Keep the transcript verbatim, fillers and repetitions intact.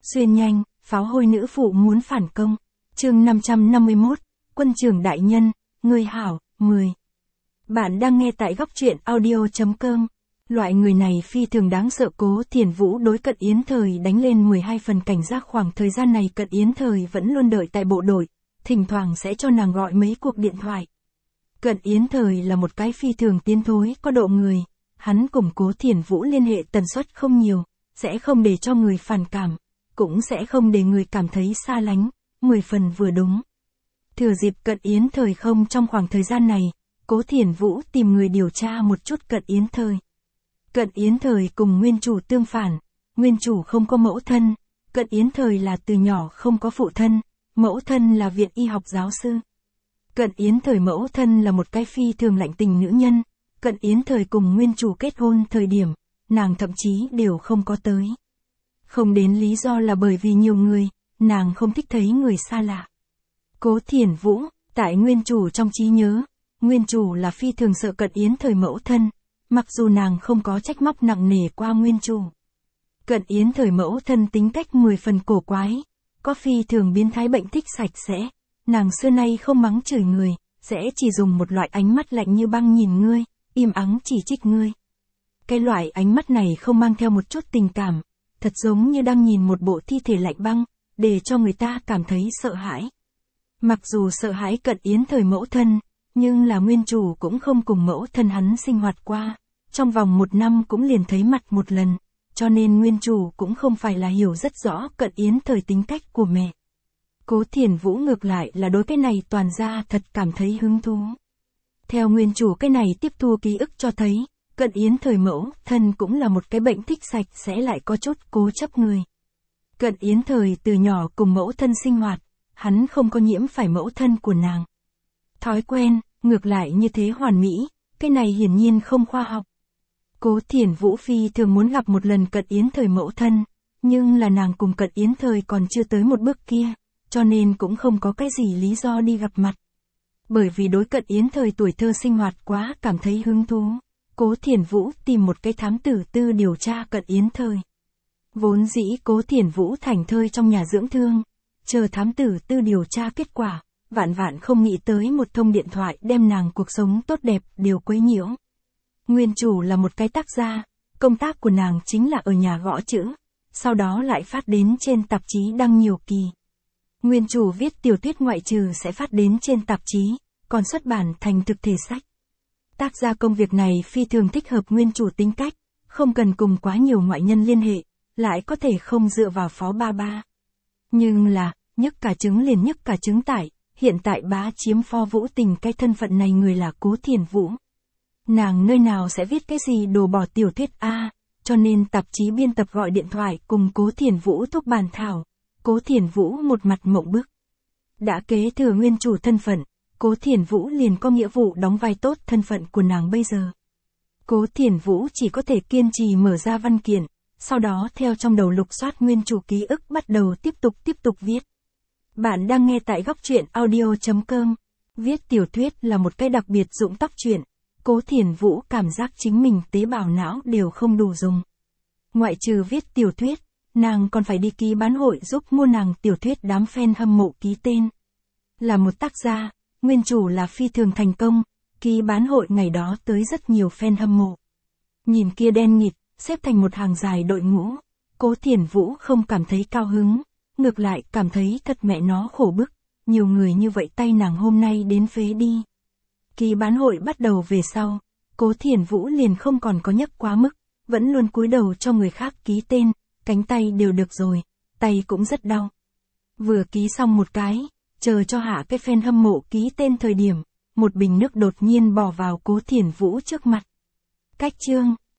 Xuyên nhanh, pháo hôi nữ phụ muốn phản công. Chương năm trăm năm mươi mốt, Quân trưởng đại nhân, người hảo, mười. Bạn đang nghe tại góc truyện audio chấm com. Loại người này phi thường đáng sợ. Cố Thiền Vũ đối Cận Yến Thời đánh lên mười hai phần cảnh giác. Khoảng thời gian này Cận Yến Thời vẫn luôn đợi tại bộ đội, thỉnh thoảng sẽ cho nàng gọi mấy cuộc điện thoại. Cận Yến Thời là một cái phi thường tiến thối có độ người, hắn cùng Cố Thiền Vũ liên hệ tần suất không nhiều, sẽ không để cho người phản cảm, cũng sẽ không để người cảm thấy xa lánh, mười phần vừa đúng. Thừa dịp Cận Yến Thời không trong khoảng thời gian này, Cố Thiền Vũ tìm người điều tra một chút Cận Yến Thời. Cận Yến Thời cùng nguyên chủ tương phản, nguyên chủ không có mẫu thân, Cận Yến Thời là từ nhỏ không có phụ thân, mẫu thân là viện y học giáo sư. Cận Yến Thời mẫu thân là một cái phi thường lạnh tình nữ nhân, Cận Yến Thời cùng nguyên chủ kết hôn thời điểm, nàng thậm chí đều không có tới. Không đến lý do là bởi vì nhiều người, nàng không thích thấy người xa lạ. Cố Thiền Vũ, tại nguyên chủ trong trí nhớ, nguyên chủ là phi thường sợ Cận Yến Thời mẫu thân, mặc dù nàng không có trách móc nặng nề qua nguyên chủ. Cận Yến Thời mẫu thân tính cách mười phần cổ quái, có phi thường biến thái bệnh thích sạch sẽ, nàng xưa nay không mắng chửi người, sẽ chỉ dùng một loại ánh mắt lạnh như băng nhìn ngươi, im ắng chỉ trích ngươi. Cái loại ánh mắt này không mang theo một chút tình cảm, thật giống như đang nhìn một bộ thi thể lạnh băng, để cho người ta cảm thấy sợ hãi. Mặc dù sợ hãi Cận Yến Thời mẫu thân, nhưng là nguyên chủ cũng không cùng mẫu thân hắn sinh hoạt qua, trong vòng một năm cũng liền thấy mặt một lần, cho nên nguyên chủ cũng không phải là hiểu rất rõ Cận Yến Thời tính cách của mẹ. Cố Thiền Vũ ngược lại là đối cái này toàn ra thật cảm thấy hứng thú. Theo nguyên chủ cái này tiếp thu ký ức cho thấy, Cận Yến Thời mẫu thân cũng là một cái bệnh thích sạch sẽ lại có chút cố chấp người. Cận Yến Thời từ nhỏ cùng mẫu thân sinh hoạt, hắn không có nhiễm phải mẫu thân của nàng. Thói quen, ngược lại như thế hoàn mỹ, cái này hiển nhiên không khoa học. Cố Thiền Vũ phi thường muốn gặp một lần Cận Yến Thời mẫu thân, nhưng là nàng cùng Cận Yến Thời còn chưa tới một bước kia, cho nên cũng không có cái gì lý do đi gặp mặt. Bởi vì đối Cận Yến Thời tuổi thơ sinh hoạt quá cảm thấy hứng thú, Cố Thiền Vũ tìm một cái thám tử tư điều tra Cận Yến Thời. Vốn dĩ Cố Thiền Vũ thảnh thơi trong nhà dưỡng thương, chờ thám tử tư điều tra kết quả, vạn vạn không nghĩ tới một thông điện thoại đem nàng cuộc sống tốt đẹp đều quấy nhiễu. Nguyên chủ là một cái tác gia, công tác của nàng chính là ở nhà gõ chữ, sau đó lại phát đến trên tạp chí đăng nhiều kỳ. Nguyên chủ viết tiểu thuyết ngoại trừ sẽ phát đến trên tạp chí, còn xuất bản thành thực thể sách. Tác gia công việc này phi thường thích hợp nguyên chủ tính cách, không cần cùng quá nhiều ngoại nhân liên hệ, lại có thể không dựa vào phó ba ba. Nhưng là, nhức cả trứng liền nhức cả trứng tải, hiện tại bá chiếm Phó Vũ Tình cái thân phận này người là Cố Thiền Vũ. Nàng nơi nào sẽ viết cái gì đồ bỏ tiểu thuyết a, cho nên tạp chí biên tập gọi điện thoại cùng Cố Thiền Vũ thúc bàn thảo. Cố Thiền Vũ một mặt mộng bức. Đã kế thừa nguyên chủ thân phận, Cố Thiền Vũ liền có nghĩa vụ đóng vai tốt thân phận của nàng bây giờ. Cố Thiền Vũ chỉ có thể kiên trì mở ra văn kiện, sau đó theo trong đầu lục soát nguyên chủ ký ức bắt đầu tiếp tục tiếp tục viết. Bạn đang nghe tại góc truyện audio chấm com. Viết tiểu thuyết là một cái đặc biệt dụng tóc chuyện. Cố Thiền Vũ cảm giác chính mình tế bào não đều không đủ dùng. Ngoại trừ viết tiểu thuyết, nàng còn phải đi ký bán hội giúp mua nàng tiểu thuyết đám fan hâm mộ ký tên. Là một tác gia, nguyên chủ là phi thường thành công, ký bán hội ngày đó tới rất nhiều fan hâm mộ. Nhìn kia đen nghịt, xếp thành một hàng dài đội ngũ, Cố Thiền Vũ không cảm thấy cao hứng, ngược lại cảm thấy thật mẹ nó khổ bức, nhiều người như vậy tay nàng hôm nay đến phế đi. Ký bán hội bắt đầu về sau, Cố Thiền Vũ liền không còn có nhấc quá mức, vẫn luôn cúi đầu cho người khác ký tên, cánh tay đều được rồi, tay cũng rất đau. Vừa ký xong một cái, chờ cho hạ cái fan hâm mộ ký tên thời điểm, một bình nước đột nhiên bỏ vào Cố Thiền Vũ trước mặt. Cách chương.